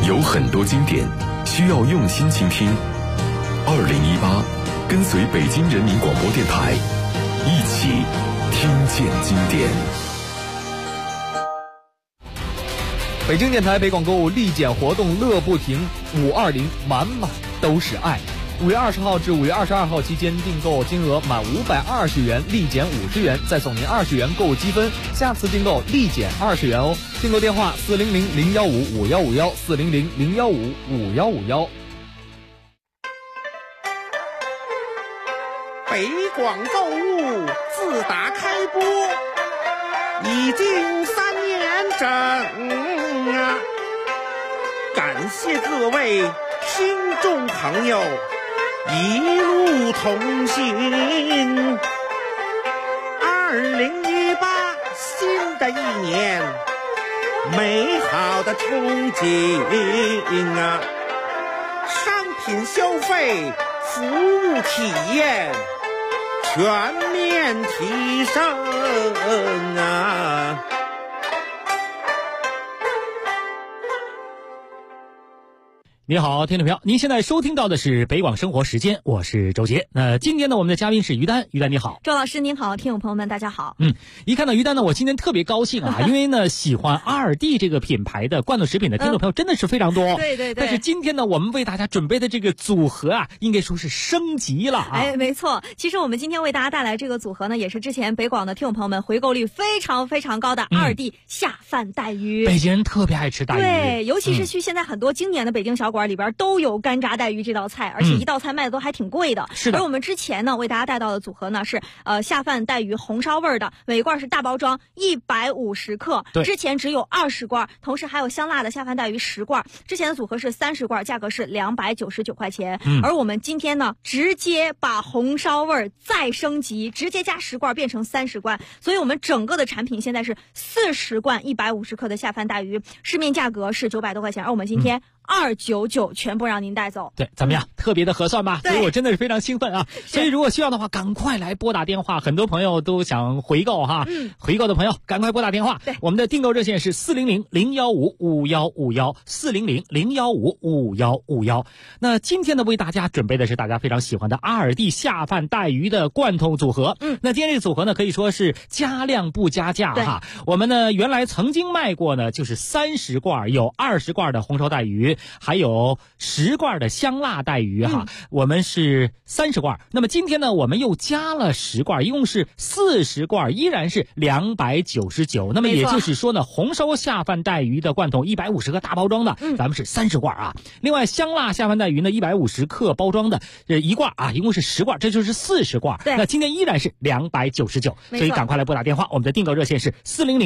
有很多经典需要用心倾听。2018，跟随北京人民广播电台，一起听见经典。 北京电台北广购物立减活动乐不停，520满满都是爱。5月20号至5月22号期间，订购金额满520元立减50元，再送您20元购物积分，下次订购立减20元哦。订购电话400-015-5151，400-015-5151。 北广购物自打开播已经3年整啊，感谢各位听众朋友一路同行。2018新的一年，美好的憧憬啊，商品消费、服务体验全面提升啊！ 你好，听众朋友，您现在收听到的是北广生活时间，我是周杰。那今天呢，我们的嘉宾是于丹，于丹你好。 周老师您好，听众朋友们大家好。 一看到于丹呢，我今天特别高兴啊，因为呢，喜欢阿尔蒂这个品牌的罐头食品的听众朋友真的是非常多。 对对对。 但是今天呢，我们为大家准备的这个组合啊，应该说是升级了啊。 哎，没错。其实我们今天为大家带来这个组合呢，也是之前北广的听众朋友们回购率非常非常高的阿尔蒂下饭带鱼。 北京人特别爱吃带鱼。 对，尤其是去现在很多经典的北京小馆里边都有干炸带鱼这道菜，而且一道菜卖的都还挺贵的。 是的。 而我们之前呢为大家带到的组合呢是下饭带鱼红烧味的，每罐是大包装150克，之前只有20罐，同时还有香辣的下饭带鱼10罐。之前的组合是30罐，价格是299块钱。而我们今天呢直接把红烧味再升级，直接加10罐变成30罐，所以我们整个的产品现在是40罐150克的下饭带鱼，市面价格是900多块钱，而我们今天299全部让您带走。 对，怎么样？特别的合算吧？所以我真的是非常兴奋啊！所以如果需要的话，赶快来拨打电话。很多朋友都想回购哈，回购的朋友赶快拨打电话。 对， 我们的订购热线是400-015-5151，400-015-5151。那今天呢，为大家准备的是大家非常喜欢的阿尔蒂下饭带鱼的罐头组合。那今天这个组合呢，可以说是加量不加价哈。我们呢原来曾经卖过呢，就是30罐，有20罐的红烧带鱼，还有10罐的香辣带鱼哈。我们是30罐，那么今天呢，我们又加了10罐，一共是40罐，依然是299。那么也就是说呢，红烧下饭带鱼的罐头150克大包装的，咱们是30罐啊。另外香辣下饭带鱼呢150克包装的1罐啊，一共是10罐，这就是40罐。 对， 那今天依然是299，所以赶快来拨打电话。我们的订购热线是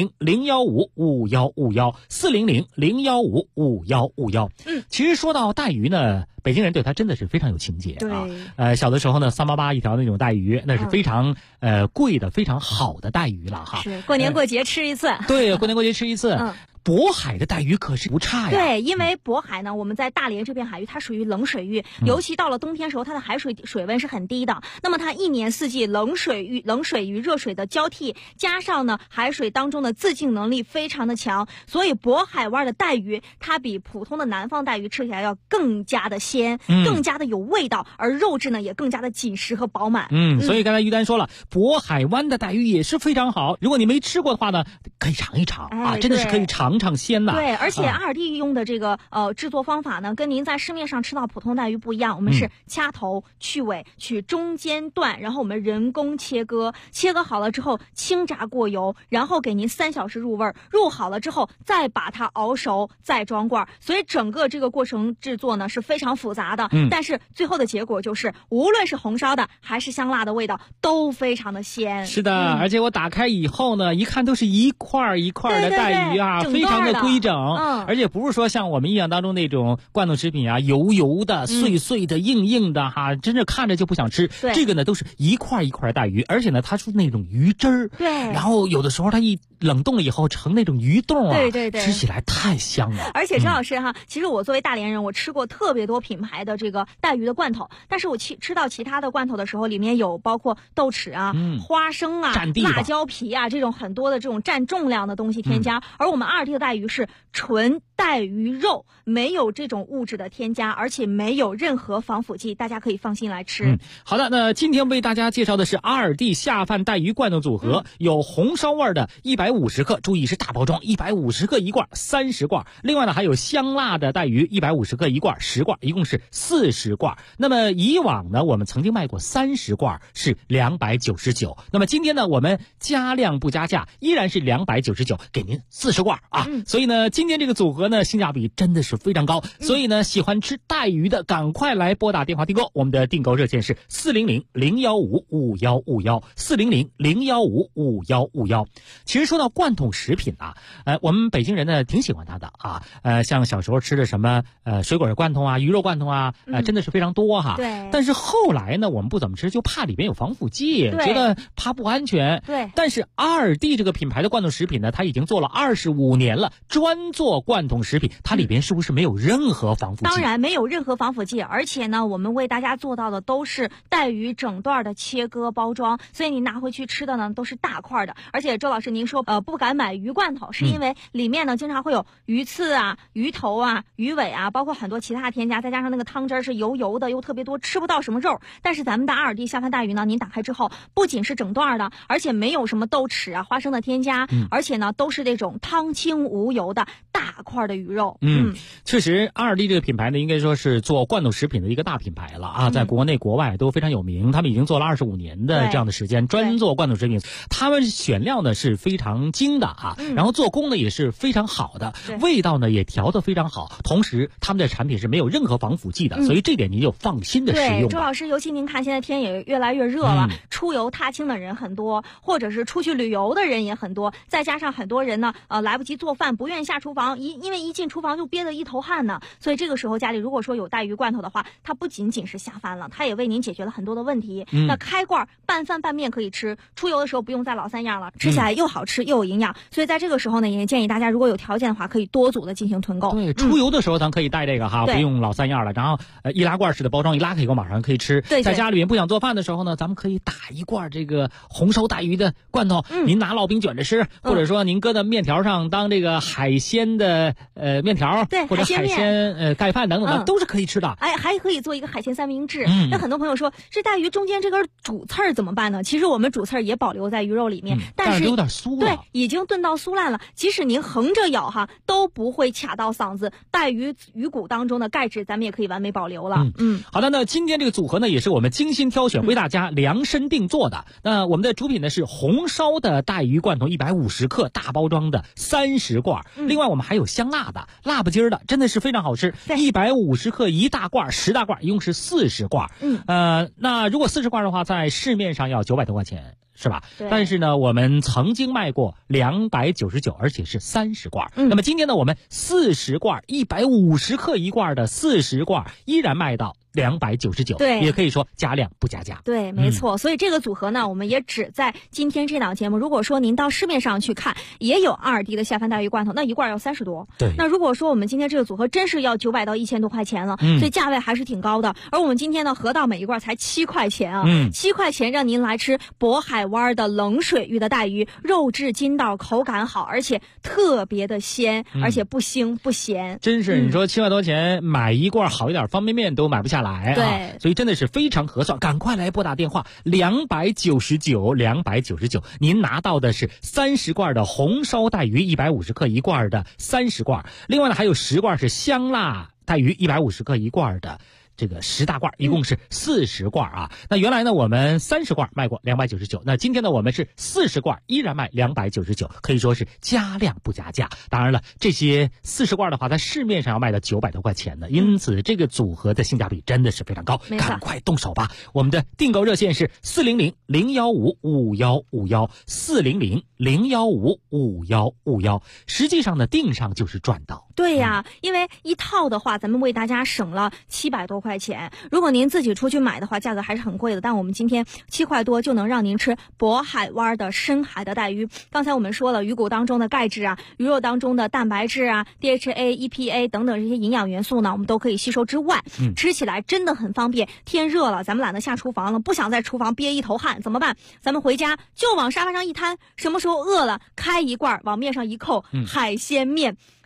400-015-5151，400-015-5151。其实说到带鱼呢，北京人对它真的是非常有情节啊。小的时候呢，388一条那种带鱼，那是非常贵的、非常好的带鱼了哈。 是过年过节吃一次。 对，过年过节吃一次。渤海的带鱼可是不差呀。 对，因为渤海呢，我们在大连这片海域，它属于冷水域，尤其到了冬天时候，它的海水温是很低的。那么它一年四季冷水与热水的交替，加上呢海水当中的自净能力非常的强，所以渤海湾的带鱼它比普通的南方带鱼吃起来要更加的鲜，更加的有味道，而肉质呢也更加的紧实和饱满。 所以刚才于丹说了，渤海湾的带鱼也是非常好。如果你没吃过的话呢，可以尝一尝啊，真的是可以尝鲜呐。 对，而且阿尔蒂用的这个制作方法呢，跟您在市面上吃到普通带鱼不一样。我们是掐头去尾，取中间段，然后我们人工切割好了之后轻炸过油，然后给您3小时入味，入好了之后再把它熬熟，再装罐。所以整个这个过程制作呢是非常复杂的，但是最后的结果就是无论是红烧的还是香辣的味道都非常的鲜。 是的，而且我打开以后呢，一看都是一块一块的带鱼啊，非常的规整。而且不是说像我们印象当中那种罐头食品啊，油油的、碎碎的、硬硬的哈，真是看着就不想吃。这个呢都是一块一块的带鱼，而且呢它是那种鱼汁儿。 对， 然后有的时候它一冷冻了以后成那种鱼冻啊， 对， 吃起来太香了。 而且张老师哈，其实我作为大连人，我吃过特别多品牌的这个带鱼的罐头，但是我吃到其他的罐头的时候，里面有包括豆豉啊、花生啊、辣椒皮啊这种很多的这种占重量的东西添加，而我们阿尔蒂的带鱼是纯带鱼肉，没有这种物质的添加，而且没有任何防腐剂，大家可以放心来吃。 好的，那今天为大家介绍的是阿尔蒂下饭带鱼罐头组合，有红烧味的150克，注意是大包装，150克一罐，30罐。另外呢，还有香辣的带鱼150克一罐，10罐，一共是40罐。那么以往呢，我们曾经卖过30罐是299，那么今天呢，我们加量不加价，依然是299，给您40罐啊。所以呢，今天这个组合呢，性价比真的是非常高。所以呢，喜欢吃带鱼的，赶快来拨打电话订购。我们的订购热线是400-015-5151，400-015-5151。其实说到罐头食品啊，我们北京人呢挺喜欢它的啊。像小时候吃的什么水果罐头啊、鱼肉罐头啊，真的是非常多哈。 对。 但是后来呢，我们不怎么吃，就怕里边有防腐剂，觉得怕不安全。 对。 但是阿尔蒂这个品牌的罐头食品呢，它已经做了25年了，专做罐头食品，它里边是不是没有任何防腐剂？ 当然没有任何防腐剂，而且呢，我们为大家做到的都是带鱼整段的切割包装，所以你拿回去吃的呢都是大块的。而且周老师您说不敢买鱼罐头，是因为里面呢经常会有鱼刺啊、鱼头啊、鱼尾啊，包括很多其他添加，再加上那个汤汁是油油的又特别多，吃不到什么肉。但是咱们的阿尔蒂下饭带鱼呢，您打开之后不仅是整段的，而且没有什么豆豉啊、花生的添加，而且呢都是那种汤清无油的大块的鱼肉。 确实阿尔蒂这个品牌呢，应该说是做罐头食品的一个大品牌了啊，在国内国外都非常有名。他们已经做了25年的这样的时间，专做罐头食品。他们选料呢是非常精的啊，然后做工呢也是非常好的，味道呢也调得非常好，同时他们的产品是没有任何防腐剂的，所以这点您就放心的使用。 对，周老师，尤其您看现在天也越来越热了，出游踏青的人很多，或者是出去旅游的人也很多，再加上很多人呢来不及做饭，不愿意下厨房，因为一进厨房就憋得一头汗呢，所以这个时候家里如果说有带鱼罐头的话，它不仅仅是下饭了，它也为您解决了很多的问题。那开罐拌饭拌面可以吃，出游的时候不用再老三样了，吃起来又好吃又有营养。所以在这个时候呢，也建议大家如果有条件的话，可以多组的进行囤购。 对，出游的时候咱可以带这个哈，不用老三样了。然后易拉罐式的包装，一拉开以后马上可以吃。 对， 在家里面不想做饭的时候呢，咱们可以打一罐这个红烧带鱼的罐头，您拿烙饼卷着吃，或者说您搁在面条上当这个海鲜的面条， 对， 或者海鲜盖饭等等的，都是可以吃的。 哎，还可以做一个海鲜三明治。那很多朋友说，这带鱼中间这根主刺儿怎么办呢？其实我们主刺儿也保留在鱼肉里面，但是有点酥了。 对，已经炖到酥烂了。即使您横着咬哈，都不会卡到嗓子。带鱼骨当中的钙质，咱们也可以完美保留了。 好的，那今天这个组合呢，也是我们精心挑选，为大家量身定做的。那我们的主品呢是红烧的带鱼罐头150克大包装的30罐，另外我们还有香辣的、辣不筋儿的，真的是非常好吃。150克一大罐，10大罐，一共是40罐。那如果40罐的话，在市面上要900多块钱。是吧？但是呢，我们曾经卖过299，而且是30罐。那么今天呢，我们40罐150克一罐的40罐依然卖到299， 对， 也可以说加量不加价。 对，没错。所以这个组合呢，我们也只在今天这档节目。如果说您到市面上去看，也有阿尔蒂的下饭带鱼罐头，那一罐要30多。 对。 那如果说我们今天这个组合真是要900到1000多块钱了，所以价位还是挺高的。而我们今天呢，合到每一罐才7块钱啊，7块钱让您来吃渤海湾的冷水域的带鱼，肉质筋道，口感好，而且特别的鲜，而且不腥不咸。 真是，你说7块多钱买一罐好一点方便面都买不下来啊！ 对， 所以真的是非常合算，赶快来拨打电话299，您拿到的是30罐的红烧带鱼150克一罐的30罐，另外呢还有10罐是香辣带鱼150克一罐的。这个10大罐，一共是40罐啊。那原来呢，我们30罐卖过299，那今天呢，我们是40罐，依然卖299，可以说是加量不加价。当然了，这些40罐的话，在市面上要卖到900多块钱的，因此这个组合的性价比真的是非常高，赶快动手吧！我们的订购热线是400-015-5151，400-015-5151。实际上呢，订上就是赚到。 对呀，因为一套的话，咱们为大家省了700多块钱。如果您自己出去买的话，价格还是很贵的。但我们今天7块多就能让您吃渤海湾的深海的带鱼。刚才我们说了，鱼骨当中的钙质啊，鱼肉当中的蛋白质啊、DHA、EPA 等等这些营养元素呢，我们都可以吸收之外，吃起来真的很方便。天热了，咱们懒得下厨房了，不想在厨房憋一头汗，怎么办？咱们回家就往沙发上一摊，什么时候饿了，开一罐往面上一扣，海鲜面。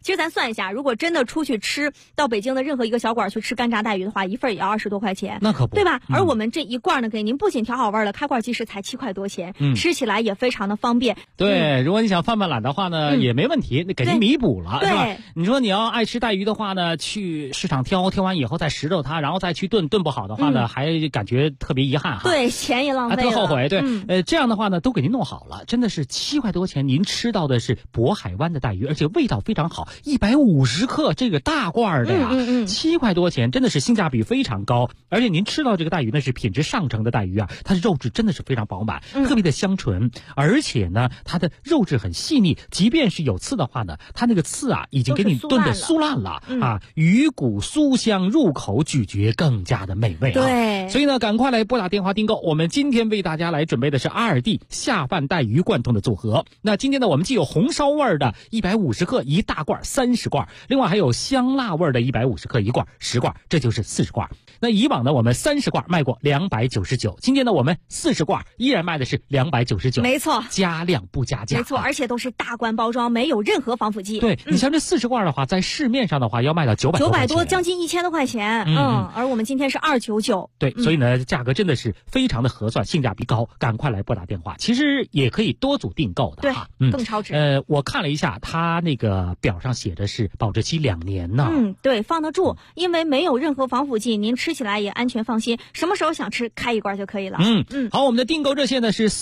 其实咱算一下，如果真的出去吃，到北京的任何一个小馆去吃干炸带鱼的话，一份也要20多块钱， 那可不， 对吧？而我们这一罐呢，给您不仅调好味了，开罐即食才7块多钱，吃起来也非常的方便。 对，如果你想犯懒的话呢，也没问题，那给您弥补了，是吧？你说你要爱吃带鱼的话呢，去市场挑完以后再拾掇它，然后再去炖不好的话呢，还感觉特别遗憾哈。 对，钱也浪费了， 特后悔。对，这样的话呢，都给您弄好了，真的是7块多钱，您吃到的是渤海湾的带鱼，而且味道非常好，150克这个大罐的呀，7块多钱，真的是性价比非常高。而且您吃到这个带鱼呢，是品质上乘的带鱼啊，它的肉质真的是非常饱满，特别的香醇，而且呢，它的肉质很细腻，即便是有刺的话呢，它那个刺啊，已经给你炖得酥烂了啊，鱼骨酥香，入口咀嚼更加的美味啊。 对， 所以呢，赶快来拨打电话订购。我们今天为大家来准备的是阿尔蒂下饭带鱼贯通的组合。那今天呢，我们既有红烧味的150克1大罐30罐，另外还有香辣味的150克1罐10罐，这就是40罐。那以往呢，我们30罐卖过299，今天呢，我们40罐依然卖的是299， 没错， 加量不加价， 没错，而且都是大罐包装，没有任何防腐剂。 对，你像这40罐的话，在市面上的话要卖到900多， 将近1000多块钱。而我们今天是299。 对，所以呢，价格真的是非常的合算，性价比高，赶快来拨打电话。其实也可以多组订购的哈， 更超值。 我看了一下，它那个表上写的是保质期2年呢。 对，放得住，因为没有任何防腐剂，您吃起来也安全放心，什么时候想吃开一罐就可以了。 好，我们的订购热线呢是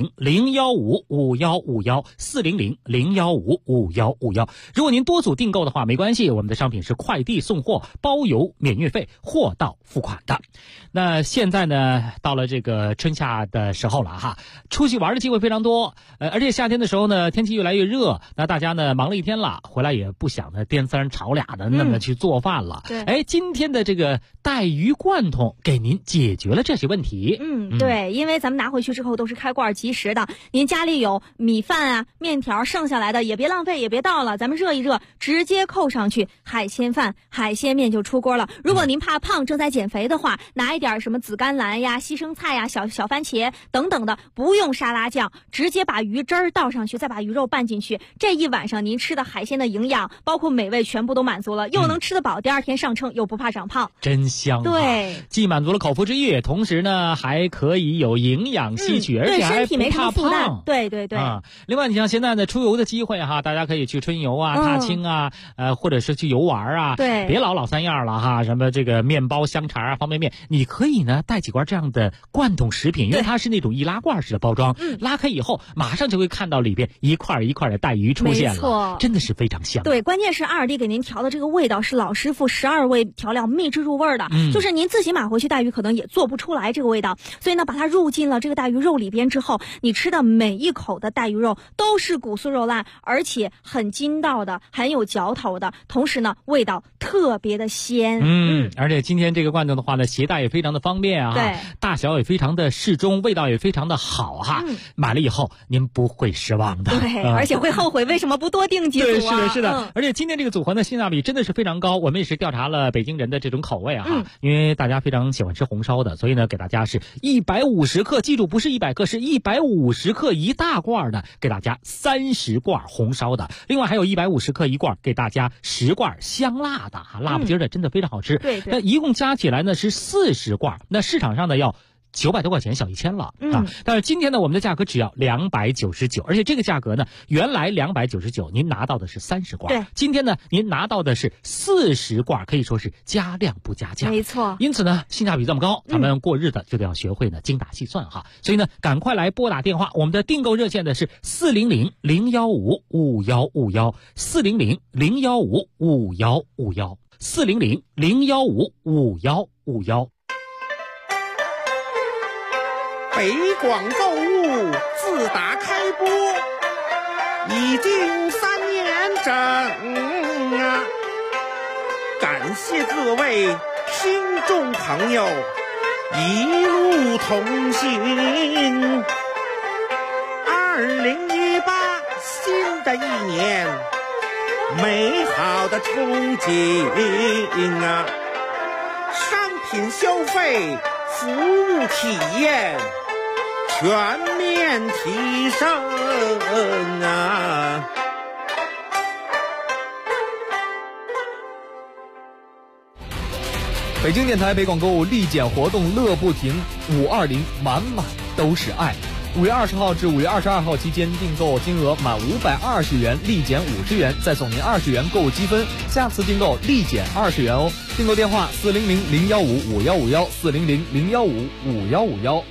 400-015-5151，400-015-5151。如果您多组订购的话，没关系，我们的商品是快递送货，包邮免运费，货到付款的。那现在呢，到了这个春夏的时候了哈，出去玩的机会非常多，而且夏天的时候呢，天气越来越热，那大家呢忙了一天了，回来也不想呢颠三炒俩的那么去做饭了。今天的这个带鱼贯通给您解决了这些问题。 对，因为咱们拿回去之后都是开罐即食的，您家里有米饭啊、面条剩下来的也别浪费，也别倒了，咱们热一热，直接扣上去，海鲜饭、海鲜面就出锅了。如果您怕胖，正在减肥的话，拿一点什么紫甘蓝呀、西生菜呀、小番茄等等的，不用沙拉酱，直接把鱼汁儿倒上去，再把鱼肉拌进去，这一晚上您吃的海鲜的营养包括美味全部都满足了，又能吃得饱，第2天上称又不怕长胖， 真香。 对， 既满足了口腹之欲，同时呢还可以有营养吸取，而且还不怕胖。 对另外你像现在的出游的机会哈，大家可以去春游啊、踏青啊，或者是去游玩啊， 对， 别老三样了哈，什么这个面包、香肠啊、方便面，你可以呢带几罐这样的贯通食品，因为它是那种易拉罐式的包装，拉开以后马上就会看到里边一块一块的带鱼出现了，没错，真的是非常香。 对，关键是阿尔蒂给您调的这个味道是老师傅12味调料秘制入味的，就是您自己买回去带鱼可能也做不出来这个味道，所以呢把它入进了这个带鱼肉里边之后，你吃的每一口的带鱼肉都是骨酥肉烂，而且很筋道的，很有嚼头的，同时呢味道特别的鲜。 而且今天这个罐头的话呢，携带也非常的方便啊， 对， 大小也非常的适中，味道也非常的好哈。买了以后您不会失望的， 对，而且会后悔为什么不多订几组啊。 对，是的。而且今天这个组合呢，性价比真的是非常高，我们也是调查了北京人的这种口味哈，因为大家非常喜欢吃红烧的，所以呢给大家是150克，记住不是100克，是150克1大罐的，给大家30罐红烧的，另外还有150克1罐，给大家10罐香辣的辣不丁的，真的非常好吃。 对， 那一共加起来呢是40罐，那市场上呢要900多块钱，小1000了啊！但是今天呢，我们的价格只要299，而且这个价格呢，原来299，您拿到的是30罐， 对， 今天呢，您拿到的是40罐，可以说是加量不加价， 没错。 因此呢，性价比这么高，咱们过日子就得要学会呢精打细算哈。所以呢，赶快来拨打电话，我们的订购热线呢是400-015-5151，400-015-5151，400-015-5151。 北广购物自打开播已经3年整啊，感谢各位听众朋友一路同行。2018新的一年，美好的憧憬啊，商品消费、服务体验全面提升啊！ 北京电台北广购物立减活动乐不停，520满满都是爱。5月20号至5月22号期间，订购金额满520元立减50元，再送您20元购物积分，下次订购立减20元哦。订购电话400-015-5151，400-015-5151。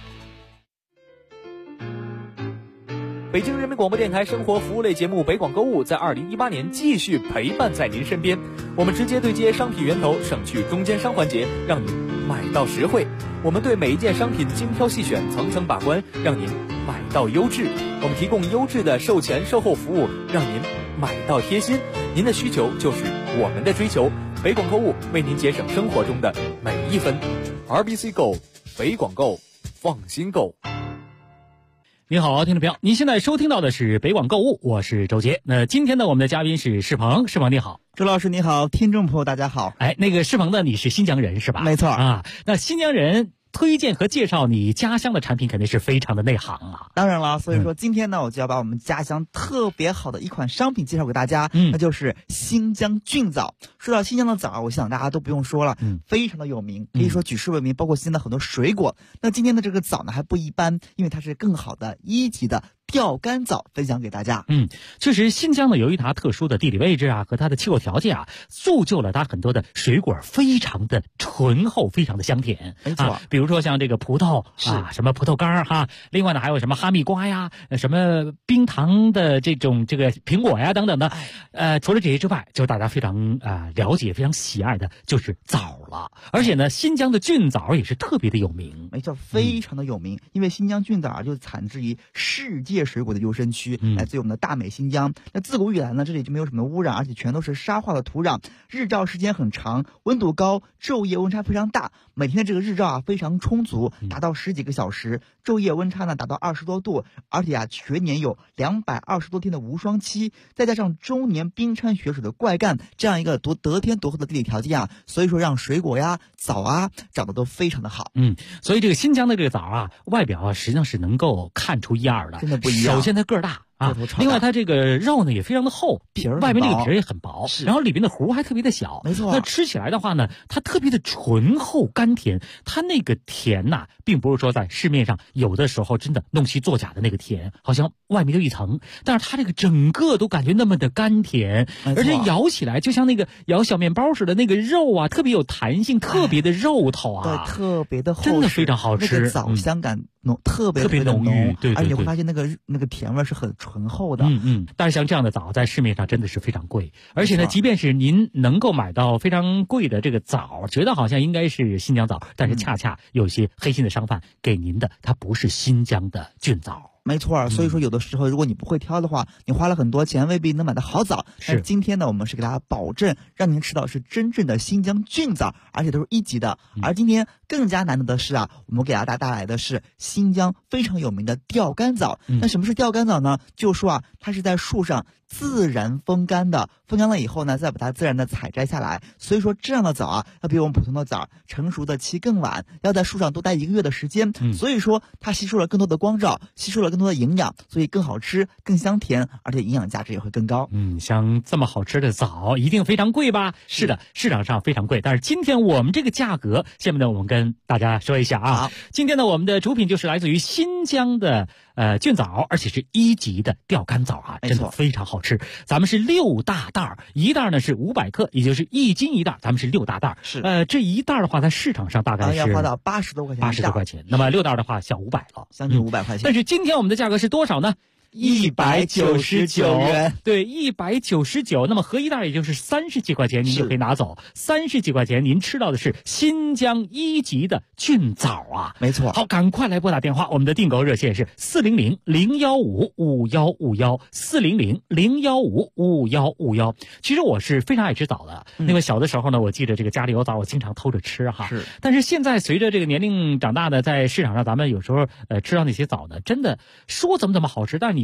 北京人民广播电台生活服务类节目北广购物在2018年继续陪伴在您身边，我们直接对接商品源头，省去中间商环节，让您买到实惠。我们对每一件商品精挑细选，层层把关，让您买到优质。我们提供优质的售前售后服务，让您买到贴心。您的需求就是我们的追求，北广购物为您节省生活中的每一分。RBC Go， 北广购，放心购。 您好，听众朋友，您现在收听到的是北广购物，我是周杰。那今天呢，我们的嘉宾是世鹏，世鹏你好。 周老师你好，听众朋友大家好。 那个世鹏呢，你是新疆人是吧？ 没错啊。那新疆人推荐和介绍你家乡的产品肯定是非常的内行啊。 当然了，所以说今天呢，我就要把我们家乡特别好的一款商品介绍给大家，那就是新疆菌枣。说到新疆的枣，我想大家都不用说了，非常的有名，可以说举世闻名，包括新疆的很多水果。那今天的这个枣呢还不一般，因为它是更好的1级的钓竿枣，分享给大家。 确实新疆呢由于它特殊的地理位置啊和它的气候条件啊，铸就了它很多的水果非常的醇厚，非常的香甜。 没错， 比如说像这个葡萄啊，什么葡萄干哈，另外呢还有什么哈密瓜呀，什么冰糖的这个苹果呀等等的。除了这些之外，就大家非常了解非常喜爱的就是枣了。而且呢新疆的菌枣也是特别的有名。 没错，非常的有名，因为新疆菌枣就产自于世界水果的优生区，来自于我们的大美新疆。那自古以来呢，这里就没有什么污染，而且全都是沙化的土壤，日照时间很长，温度高，昼夜温差非常大，每天的这个日照非常充足，达到10几个小时，昼夜温差呢达到20多度，而且全年有220多天的无霜期，再加上终年冰川雪水的灌溉，这样一个得天独厚的地理条件所以说让水果呀枣长得都非常的好。 所以这个新疆的这个枣外表实际上是能够看出一二的， 真的不一样。 首先它个儿大另外它这个肉呢也非常的厚，外面这个皮儿也很薄，然后里边的核还特别的小。 没错， 那吃起来的话呢，它特别的醇厚甘甜，它那个甜并不是说在市面上有的时候真的弄虚作假的那个甜，好像外面就一层，但是它这个整个都感觉那么的甘甜，而且咬起来就像那个咬小面包似的，那个肉特别有弹性，特别的肉头对，特别的厚实， 真的非常好吃， 那个枣香感特别浓郁，对， 而且你会发现那个甜味是很醇厚的。 但是像这样的枣在市面上真的是非常贵，而且呢，即便是您能够买到非常贵的这个枣，觉得好像应该是新疆枣，但是恰恰有些黑心的商贩给您的它不是新疆的菌枣。 没错，所以说有的时候如果你不会挑的话，你花了很多钱未必能买到好枣。但今天呢，我们是给大家保证让您吃到是真正的新疆菌枣，而且都是1级的。而今天更加难得的是我们给大家带来的是新疆非常有名的钓竿枣。那什么是钓竿枣呢？就说它是在树上自然风干的，风干了以后呢，再把它自然的采摘下来。所以说这样的枣要比我们普通的枣成熟的期更晚，要在树上多待1个月的时间。所以说它吸收了更多的光照，吸收了更多的营养，所以更好吃，更香甜，而且营养价值也会更高。 像这么好吃的枣一定非常贵吧？是的，市场上非常贵。但是今天我们这个价格，下面呢我们跟大家说一下今天呢我们的主品就是来自于新疆的菌枣，而且是1级的钓竿枣真的非常好吃。咱们是6大袋，一袋呢是500克，也就是1斤一袋，咱们是6大袋。这一袋的话在市场上大概是要花到80多块钱 ，80多块钱。那么6袋的话小500了， 将近500块钱。 但是今天我们的价格是多少呢？199 元， 对，199。那么合一袋也就是30几块钱，您就可以拿走。30几块钱，您吃到的是新疆1级的菌枣没错。 好，赶快来拨打电话，我们的订购热线是400-015-5151，400-015-5151。其实我是非常爱吃枣的，因为小的时候呢，我记得这个家里有枣，我经常偷着吃但是现在随着这个年龄长大呢，在市场上咱们有时候吃到那些枣呢，真的说怎么好吃，但是你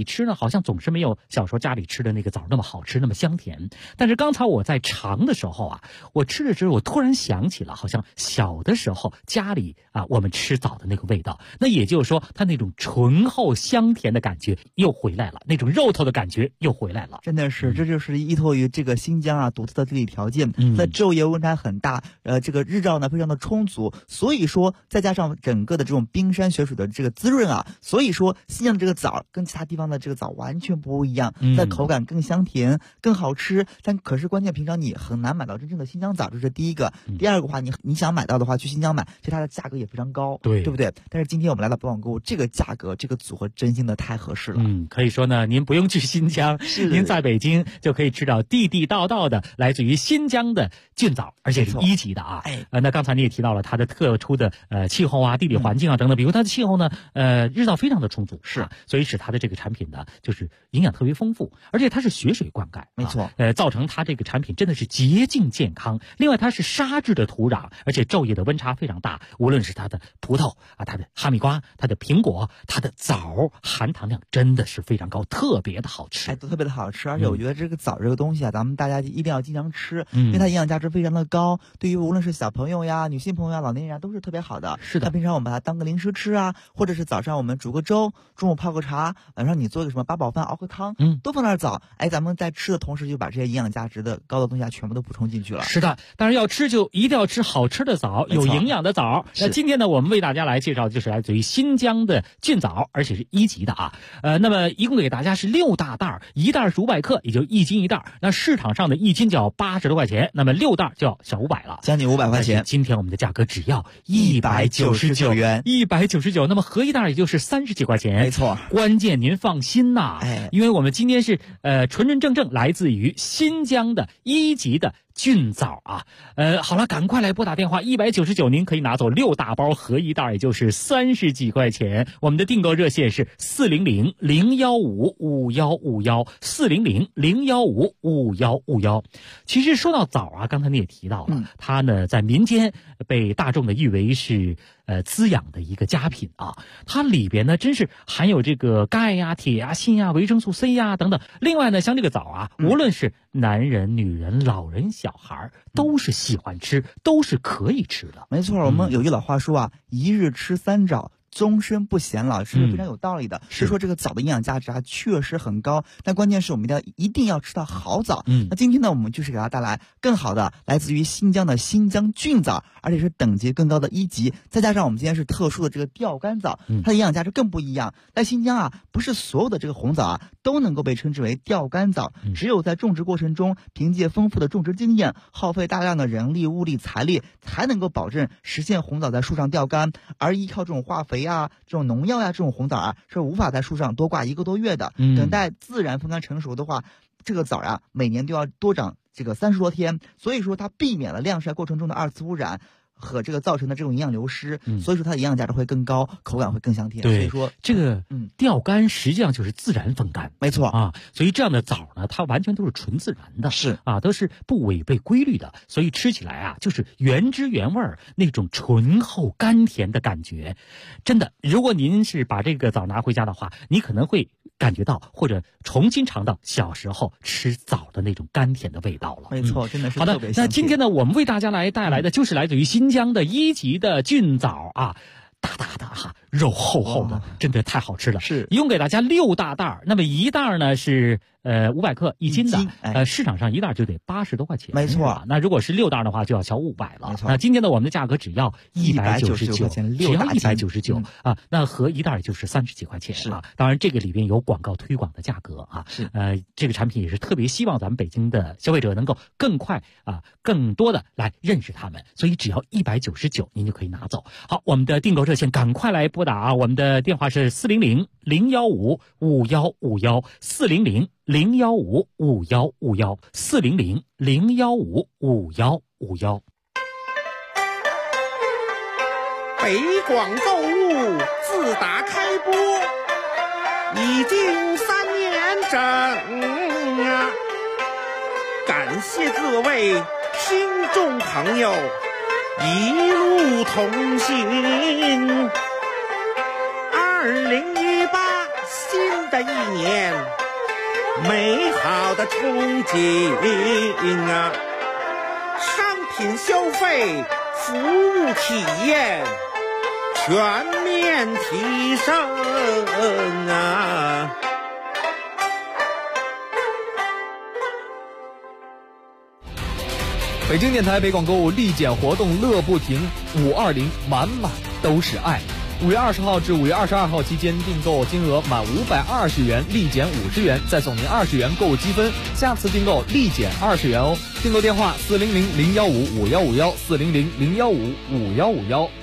你吃呢，好像总是没有小时候家里吃的那个枣那么好吃，那么香甜。但是刚才我在尝的时候啊，我吃的时候我突然想起了，好像小的时候家里我们吃枣的那个味道。那也就是说，它那种醇厚香甜的感觉又回来了，那种肉头的感觉又回来了。 真的是，这就是依托于这个新疆独特的地理条件，在昼夜温差很大，这个日照呢非常的充足，所以说再加上整个的这种冰山雪水的这个滋润所以说新疆的这个枣跟其他地方的这个枣完全不一样，在口感更香甜更好吃。但可是关键平常你很难买到真正的新疆枣，这是第一个。第二个话，你想买到的话去新疆买，其实它的价格也非常高，对不对？但是今天我们来到北广购物，这个价格这个组合真心的太合适了。 可以说呢，您不用去新疆，您在北京就可以吃到地地道道的来自于新疆的菌枣，而且是1级的那刚才你也提到了它的特殊的气候地理环境等等，比如它的气候呢日照非常的充足，所以使它的这个产品呢就是营养特别丰富，而且它是雪水灌溉， 没错， 造成它这个产品真的是洁净健康。另外它是沙质的土壤，而且昼夜的温差非常大，无论是它的葡萄它的哈密瓜、它的苹果、它的枣，含糖量真的是非常高，特别的好吃， 都特别的好吃。而且我觉得这个枣这个东西咱们大家一定要经常吃，因为它营养价值非常的高，对于无论是小朋友呀、女性朋友老年人都是特别好的。 是的， 那平常我们把它当个零食吃或者是早上我们煮个粥，中午泡个茶，晚上你做个什么八宝饭熬个汤，都放点枣，咱们在吃的同时就把这些营养价值的高的东西全部都补充进去了。 是的，当然要吃就一定要吃好吃的枣，有营养的枣。那今天呢，我们为大家来介绍的就是来自于新疆的菌枣，而且是1级的那么一共给大家是6大袋，一袋是500克，也就1斤一袋。那市场上的1斤就要80多块钱，那么6袋就要小500了， 将近500块钱。 今天我们的价格只要199元，199，那么合一袋也就是30几块钱。 没错， 关键您放心因为我们今天是纯正来自于新疆的1级的菌枣好了，赶快来拨打电话，199您可以拿走6大包，合一袋也就是30几块钱。我们的订购热线是400-015-5151，400-015-5151。其实说到枣刚才你也提到了，它呢在民间被大众的誉为是滋养的一个佳品它里边呢真是含有这个钙铁锌维生素 C 等等。另外呢，像这个枣无论是男人、女人、老人、小孩都是喜欢吃，都是可以吃的。 没错，我们有句老话说一日吃3枣，终身不显老，是非常有道理的。是说这个枣的营养价值确实很高，但关键是我们一定要吃到好枣。那今天呢，我们就是给大家带来更好的来自于新疆的新疆菌枣，而且是等级更高的1级，再加上我们今天是特殊的这个钓竿枣，它的营养价值更不一样。在新疆不是所有的这个红枣都能够被称之为钓竿枣，只有在种植过程中凭借丰富的种植经验，耗费大量的人力、物力、财力，才能够保证实现红枣在树上钓竿，而依靠这种化肥这种农药这种红枣是无法在树上多挂1个多月的。等待自然风干成熟的话，这个枣每年都要多长这个30多天，所以说它避免了晾晒过程中的2次污染和这个造成的这种营养流失，所以说它的营养价值会更高，口感会更香甜。 对， 所以说这个钓竿实际上就是自然风干， 没错所以这样的枣呢，它完全都是纯自然的， 是都是不违背规律的，所以吃起来就是原汁原味那种醇厚甘甜的感觉。真的，如果您是把这个枣拿回家的话，你可能会感觉到或者重新尝到小时候吃枣的那种甘甜的味道了。 没错，真的是好的。那今天呢，我们为大家带来的就是来自于新疆的1级的菌枣大大的肉厚厚的，真的太好吃了。 是， 一共给大家6大袋，那么一袋呢是500克1斤的，市场上一袋就得80多块钱。 没错， 那如果是6袋的话，就要小500了。 没错， 那今天呢，我们的价格只要199 块钱， 只要199那合一袋也就是30几块钱。 是当然这个里边有广告推广的价格是这个产品也是特别希望咱们北京的消费者能够更快更多的来认识他们，所以只要199您就可以拿走。好，我们的订购热线赶快来拨打我们的电话是400-015-5151，400-015-5151，400-015-5151。 北广购物自打开播已经3年整感谢各位听众朋友一路同行。2018新的一年，美好的憧憬啊！商品消费、服务体验全面提升啊！ 北京电台北广购物立减活动乐不停，520满满都是爱。5月20号至5月22号期间，订购金额满520元立减50元，再送您20元购物积分，下次订购立减20元哦。订购电话400-015-5151 400-015-5151。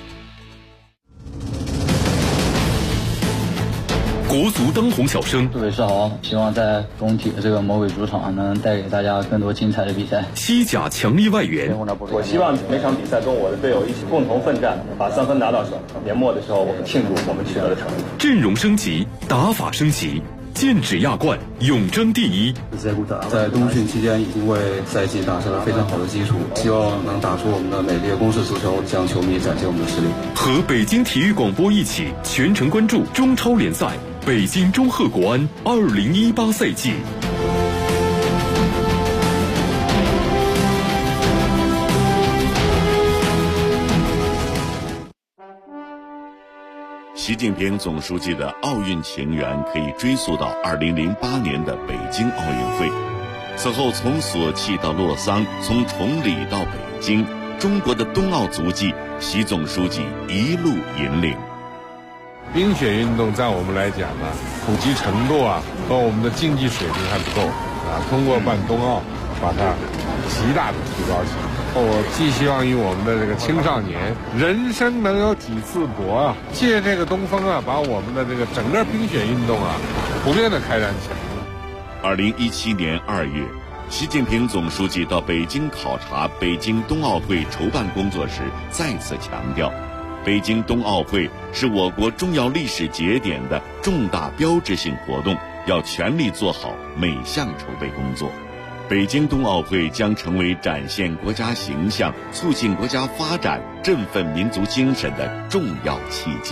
国足当红小生， 各位是好，希望在中体的这个魔鬼主场能带给大家更多精彩的比赛。 西甲强力外援， 我希望每场比赛跟我的队友一起共同奋战，把3分拿到手。年末的时候，我们庆祝我们取得的成绩。 阵容升级，打法升级，剑指亚冠，永争第一。 在冬训期间已经为赛季打下了非常好的基础，希望能打出我们的美丽的攻势足球，向球迷展现我们的实力。 和北京体育广播一起全程关注中超联赛北京中赫国安2018赛季。 习近平总书记的奥运情缘可以追溯到2008年的北京奥运会。此后从索契到洛桑，从崇礼到北京，中国的冬奥足迹，习总书记一路引领。 冰雪运动在我们来讲呢，普及程度和我们的竞技水平还不够通过办冬奥，把它极大的提高起来。我寄希望于我们的这个青少年，人生能有几次搏借这个东风把我们的这个整个冰雪运动普遍的开展起来。 2017年2月，习近平总书记到北京考察北京冬奥会筹办工作时，再次强调，北京冬奥会是我国重要历史节点的重大标志性活动，要全力做好每项筹备工作。北京冬奥会将成为展现国家形象、促进国家发展、振奋民族精神的重要契机。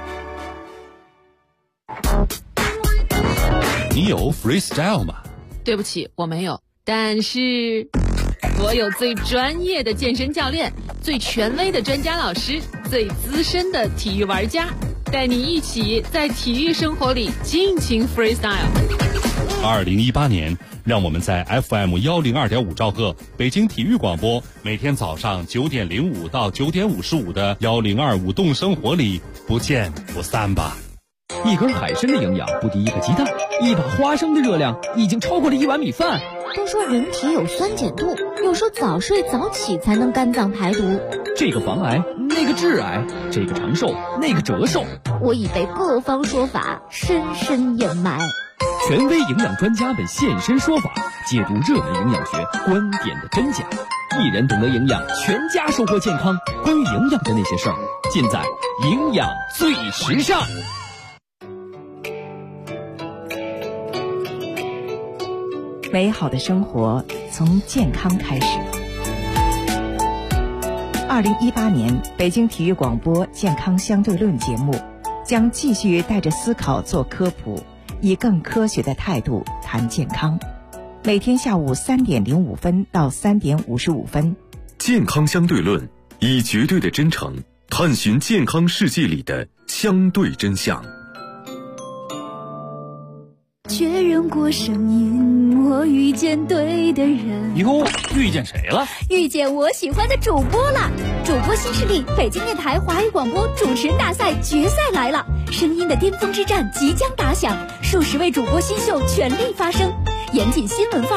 你有 freestyle 吗？ 对不起，我没有。但是我有最专业的健身教练，最权威的专家老师，最资深的体育玩家，带你一起在体育生活里尽情 freestyle。 2018年，让我们在 FM 102.5兆赫北京体育广播，每天早上9点05到9点55的102舞动生活里不见不散吧。 一根海参的营养不敌一个鸡蛋，一把花生的热量已经超过了1碗米饭。 都说人体有酸碱度，有说早睡早起才能肝脏排毒。 这个防癌，那个致癌，这个长寿，那个折寿。 我已被各方说法深深掩埋。 权威营养专家们现身说法，解读热门营养学观点的真假。一人懂得营养，全家收获健康。关于营养的那些事儿，尽在营养最时尚。 美好的生活从健康开始。2018年北京体育广播健康相对论节目将继续带着思考做科普，以更科学的态度谈健康。每天下午3点05分到3点55分。 健康相对论，以绝对的真诚探寻健康世界里的相对真相。 确认过声音，我遇见对的人。 哟，遇见谁了？ 遇见我喜欢的主播了！主播新势力，北京电台华语广播主持人大赛决赛来了，声音的巅峰之战即将打响，数十位主播新秀全力发声，严谨新闻范儿。